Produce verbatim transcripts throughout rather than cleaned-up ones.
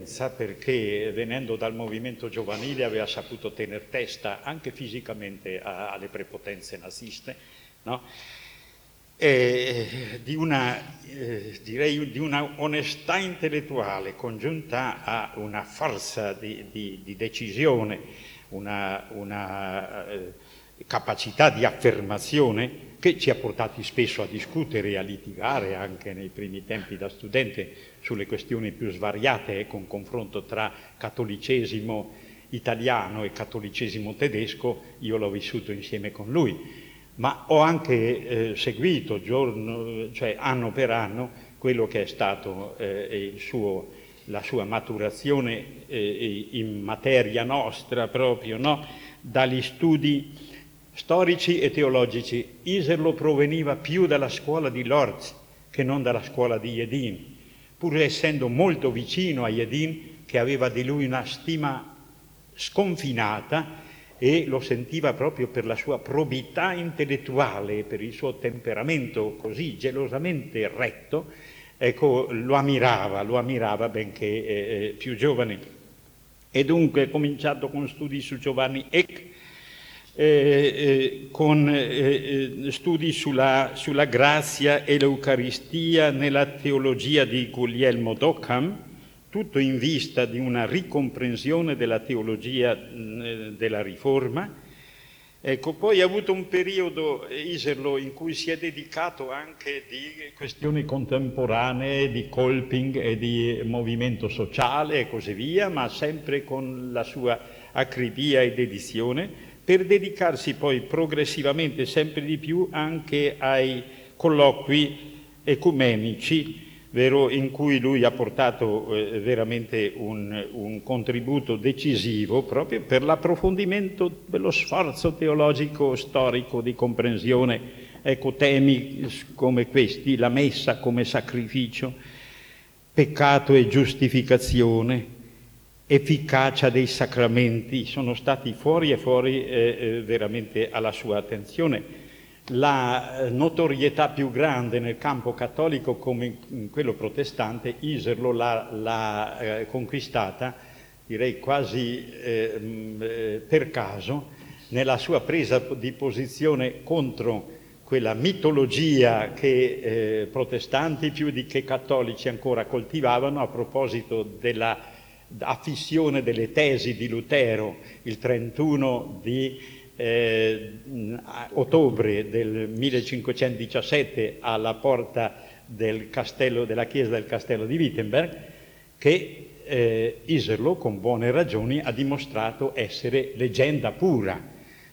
coerenza, perché venendo dal movimento giovanile aveva saputo tener testa anche fisicamente a, alle prepotenze naziste, no? E di una, eh, direi, di una onestà intellettuale congiunta a una forza di, di, di decisione, una, una eh, capacità di affermazione che ci ha portati spesso a discutere e a litigare anche nei primi tempi da studente sulle questioni più svariate, ecco, un confronto tra cattolicesimo italiano e cattolicesimo tedesco, io l'ho vissuto insieme con lui. Ma ho anche eh, seguito giorno, cioè anno per anno quello che è stato eh, il suo, la sua maturazione eh, in materia nostra proprio, no? Dagli studi storici e teologici. Iserlo proveniva più dalla scuola di Lorz che non dalla scuola di Jedin, pur essendo molto vicino a Jedin, che aveva di lui una stima sconfinata, e lo sentiva proprio per la sua probità intellettuale, per il suo temperamento così gelosamente retto, ecco, lo ammirava, lo ammirava benché eh, più giovane. E dunque ha cominciato con studi su Giovanni Eck, eh, eh, con eh, studi sulla, sulla grazia e l'Eucaristia nella teologia di Guglielmo d'Occam, tutto in vista di una ricomprensione della teologia della Riforma. Ecco, poi ha avuto un periodo, Iserlo, in cui si è dedicato anche di questioni contemporanee, di Kolping e di movimento sociale e così via, ma sempre con la sua acribia e dedizione, per dedicarsi poi progressivamente sempre di più anche ai colloqui ecumenici, vero, in cui lui ha portato eh, veramente un, un contributo decisivo proprio per l'approfondimento dello sforzo teologico storico di comprensione, ecco, temi come questi, la messa come sacrificio, peccato e giustificazione, efficacia dei sacramenti, sono stati fuori e fuori eh, eh, veramente alla sua attenzione. La notorietà più grande nel campo cattolico come in quello protestante, Iserlo l'ha, l'ha eh, conquistata, direi quasi eh, per caso, nella sua presa di posizione contro quella mitologia che eh, protestanti più di che cattolici ancora coltivavano a proposito della affissione delle tesi di Lutero il trentuno di Eh, ottobre del millecinquecentodiciassette alla porta del castello, della chiesa del castello di Wittenberg, che eh, Iserlo con buone ragioni ha dimostrato essere leggenda pura,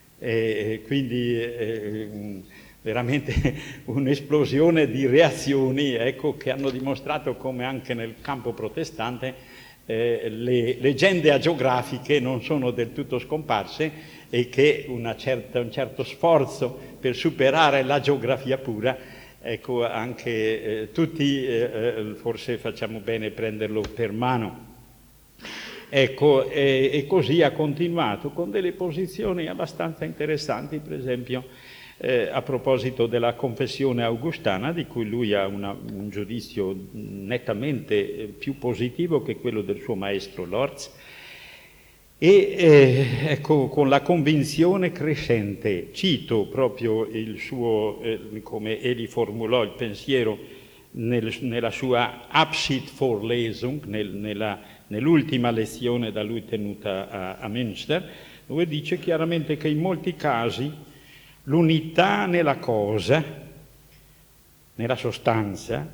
eh, quindi eh, veramente un'esplosione di reazioni, ecco, che hanno dimostrato come anche nel campo protestante eh, le leggende agiografiche non sono del tutto scomparse e che una certa, un certo sforzo per superare la geografia pura, ecco, anche eh, tutti eh, forse facciamo bene prenderlo per mano. Ecco, e, e così ha continuato con delle posizioni abbastanza interessanti, per esempio eh, a proposito della confessione augustana, di cui lui ha una, un giudizio nettamente più positivo che quello del suo maestro Lorz, e eh, ecco, con la convinzione crescente, cito proprio il suo, eh, come egli formulò il pensiero nel, nella sua Abschiedsvorlesung, nel, nella, nell'ultima lezione da lui tenuta a, a Münster, dove dice chiaramente che in molti casi l'unità nella cosa, nella sostanza,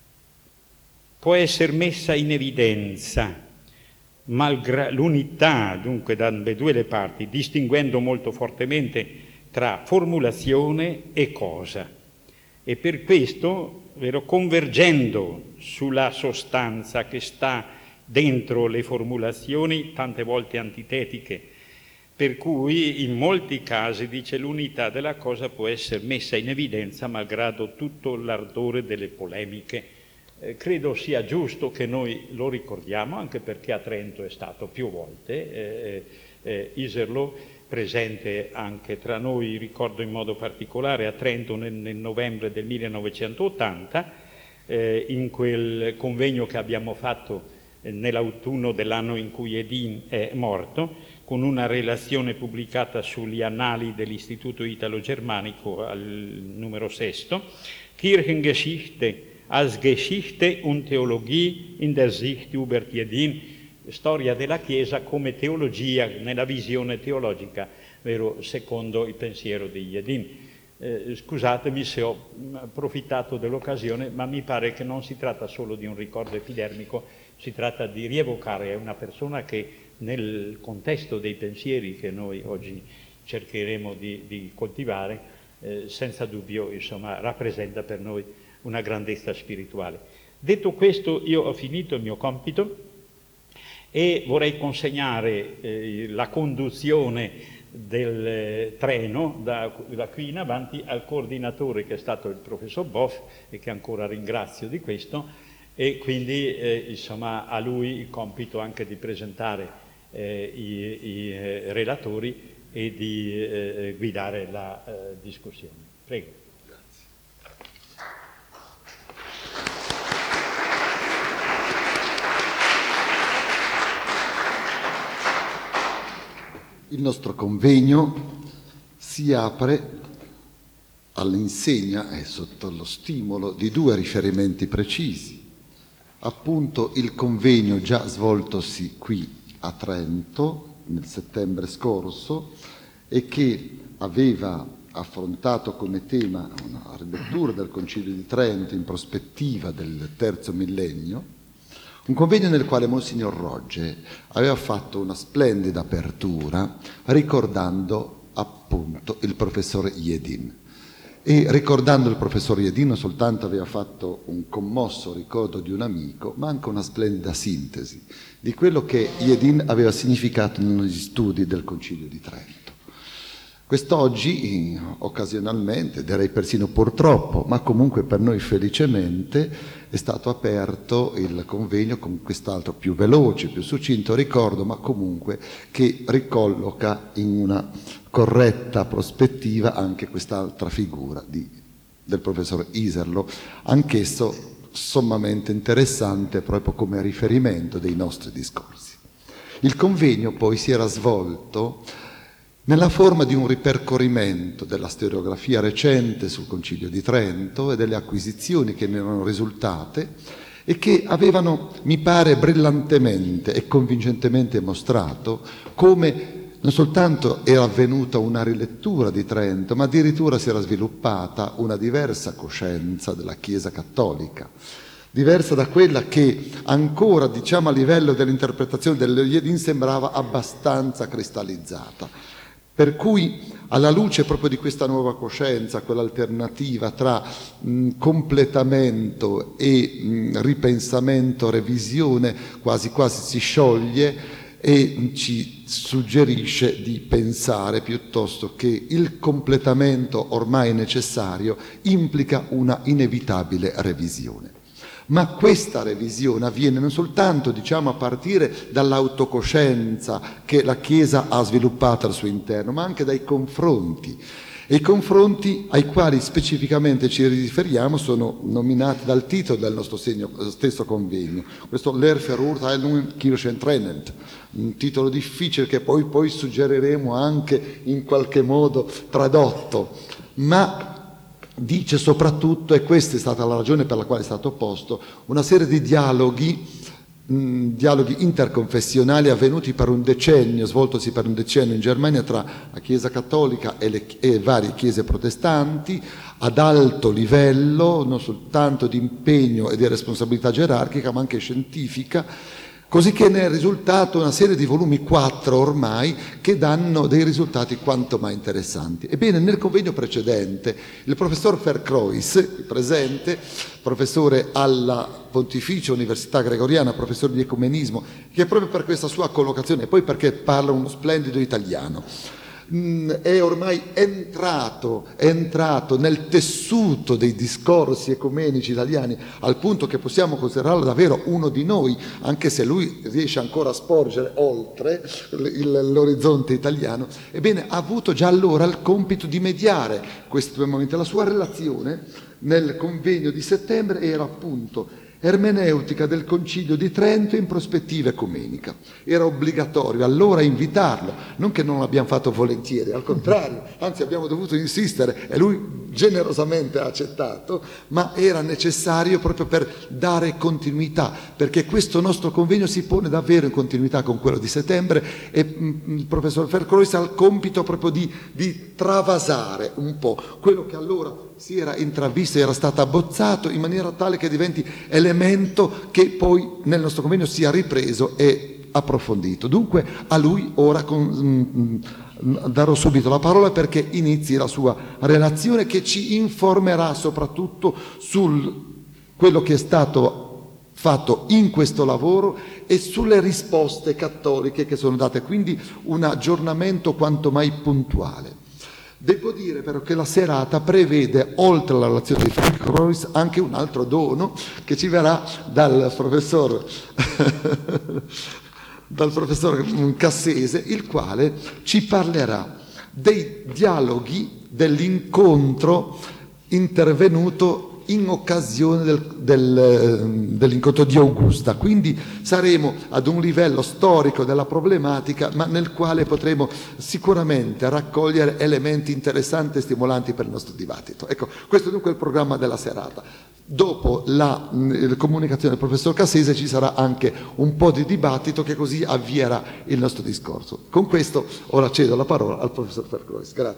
può essere messa in evidenza, malgra- l'unità dunque da ambedue le parti, distinguendo molto fortemente tra formulazione e cosa. E per questo, vero, convergendo sulla sostanza che sta dentro le formulazioni, tante volte antitetiche, per cui in molti casi, dice, l'unità della cosa può essere messa in evidenza malgrado tutto l'ardore delle polemiche. Eh, credo sia giusto che noi lo ricordiamo, anche perché a Trento è stato più volte eh, eh, Iserlo presente anche tra noi, ricordo in modo particolare a Trento nel, nel novembre del millenovecentottanta, eh, in quel convegno che abbiamo fatto eh, nell'autunno dell'anno in cui Hedin è morto, con una relazione pubblicata sugli annali dell'Istituto Italo-Germanico al numero sesto, Kirchengeschichte als Geschichte und Theologie in der Sicht Hubert Hedin, storia della Chiesa come teologia nella visione teologica, vero, secondo il pensiero di Hedin. Eh, scusatemi se ho approfittato dell'occasione, ma mi pare che non si tratta solo di un ricordo epidermico, si tratta di rievocare una persona che nel contesto dei pensieri che noi oggi cercheremo di, di coltivare, eh, senza dubbio, insomma, rappresenta per noi una grandezza spirituale. Detto questo, io ho finito il mio compito e vorrei consegnare eh, la conduzione del eh, treno da, da qui in avanti al coordinatore, che è stato il professor Boff e che ancora ringrazio di questo, e quindi eh, insomma a lui il compito anche di presentare eh, i, i eh, relatori e di eh, guidare la eh, discussione. Prego. Il nostro convegno si apre all'insegna e sotto lo stimolo di due riferimenti precisi. Appunto il convegno già svoltosi qui a Trento nel settembre scorso e che aveva affrontato come tema una rilettura del Concilio di Trento in prospettiva del terzo millennio. Un convegno nel quale Monsignor Rogge aveva fatto una splendida apertura ricordando appunto il professore Hedin. E ricordando il professor Hedin non soltanto aveva fatto un commosso ricordo di un amico, ma anche una splendida sintesi di quello che Hedin aveva significato negli studi del Concilio di Trento. Quest'oggi, occasionalmente, direi persino purtroppo, ma comunque per noi felicemente, è stato aperto il convegno con quest'altro più veloce, più succinto ricordo, ma comunque che ricolloca in una corretta prospettiva anche quest'altra figura di, del professor Iserlo, anch'esso sommamente interessante proprio come riferimento dei nostri discorsi. Il convegno poi si era svolto nella forma di un ripercorrimento della storiografia recente sul Concilio di Trento e delle acquisizioni che ne erano risultate e che avevano, mi pare, brillantemente e convincentemente mostrato come non soltanto era avvenuta una rilettura di Trento, ma addirittura si era sviluppata una diversa coscienza della Chiesa cattolica, diversa da quella che ancora, diciamo, a livello dell'interpretazione dell'Edin sembrava abbastanza cristallizzata. Per cui, alla luce proprio di questa nuova coscienza, quell'alternativa tra mh, completamento e mh, ripensamento, revisione, quasi quasi si scioglie e ci suggerisce di pensare piuttosto che il completamento ormai necessario implica una inevitabile revisione. Ma questa revisione avviene non soltanto, diciamo, a partire dall'autocoscienza che la Chiesa ha sviluppato al suo interno, ma anche dai confronti. E i confronti ai quali specificamente ci riferiamo sono nominati dal titolo del nostro segno, stesso convegno, questo Lehrverurteilung Kirchentrennend, un titolo difficile che poi, poi suggeriremo anche in qualche modo tradotto, ma dice soprattutto, e questa è stata la ragione per la quale è stato posto, una serie di dialoghi, mh, dialoghi interconfessionali avvenuti per un decennio, svoltosi per un decennio in Germania tra la Chiesa cattolica e, le, e varie chiese protestanti, ad alto livello, non soltanto di impegno e di responsabilità gerarchica, ma anche scientifica, così che ne è risultato una serie di volumi, quattro ormai, che danno dei risultati quanto mai interessanti. Ebbene, nel convegno precedente, il professor Vercrois, presente, professore alla Pontificia Università Gregoriana, professore di ecumenismo, che proprio per questa sua collocazione, e poi perché parla uno splendido italiano, è ormai entrato, è entrato nel tessuto dei discorsi ecumenici italiani, al punto che possiamo considerarlo davvero uno di noi, anche se lui riesce ancora a sporgere oltre l'orizzonte italiano. Ebbene, ha avuto già allora il compito di mediare questi due momenti. La sua relazione nel convegno di settembre era appunto ermeneutica del Concilio di Trento in prospettiva ecumenica. Era obbligatorio allora invitarlo, non che non l'abbiamo fatto volentieri, al contrario, anzi abbiamo dovuto insistere e lui generosamente ha accettato, ma era necessario proprio per dare continuità, perché questo nostro convegno si pone davvero in continuità con quello di settembre e mh, il professor Vercrois ha il compito proprio di, di travasare un po' quello che allora si era intravisto, era stato abbozzato in maniera tale che diventi elemento che poi nel nostro convegno sia ripreso e approfondito. Dunque a lui ora con, mh, darò subito la parola perché inizi la sua relazione che ci informerà soprattutto su quello che è stato fatto in questo lavoro e sulle risposte cattoliche che sono date, quindi un aggiornamento quanto mai puntuale. Devo dire però che la serata prevede, oltre alla relazione di Vercrois, anche un altro dono che ci verrà dal professor, dal professor Cassese, il quale ci parlerà dei dialoghi dell'incontro intervenuto in occasione del, del, dell'incontro di Augusta, quindi saremo ad un livello storico della problematica, ma nel quale potremo sicuramente raccogliere elementi interessanti e stimolanti per il nostro dibattito. Ecco, questo dunque è il programma della serata. Dopo la, la comunicazione del professor Cassese ci sarà anche un po' di dibattito che così avvierà il nostro discorso. Con questo ora cedo la parola al professor Vercrois. Grazie.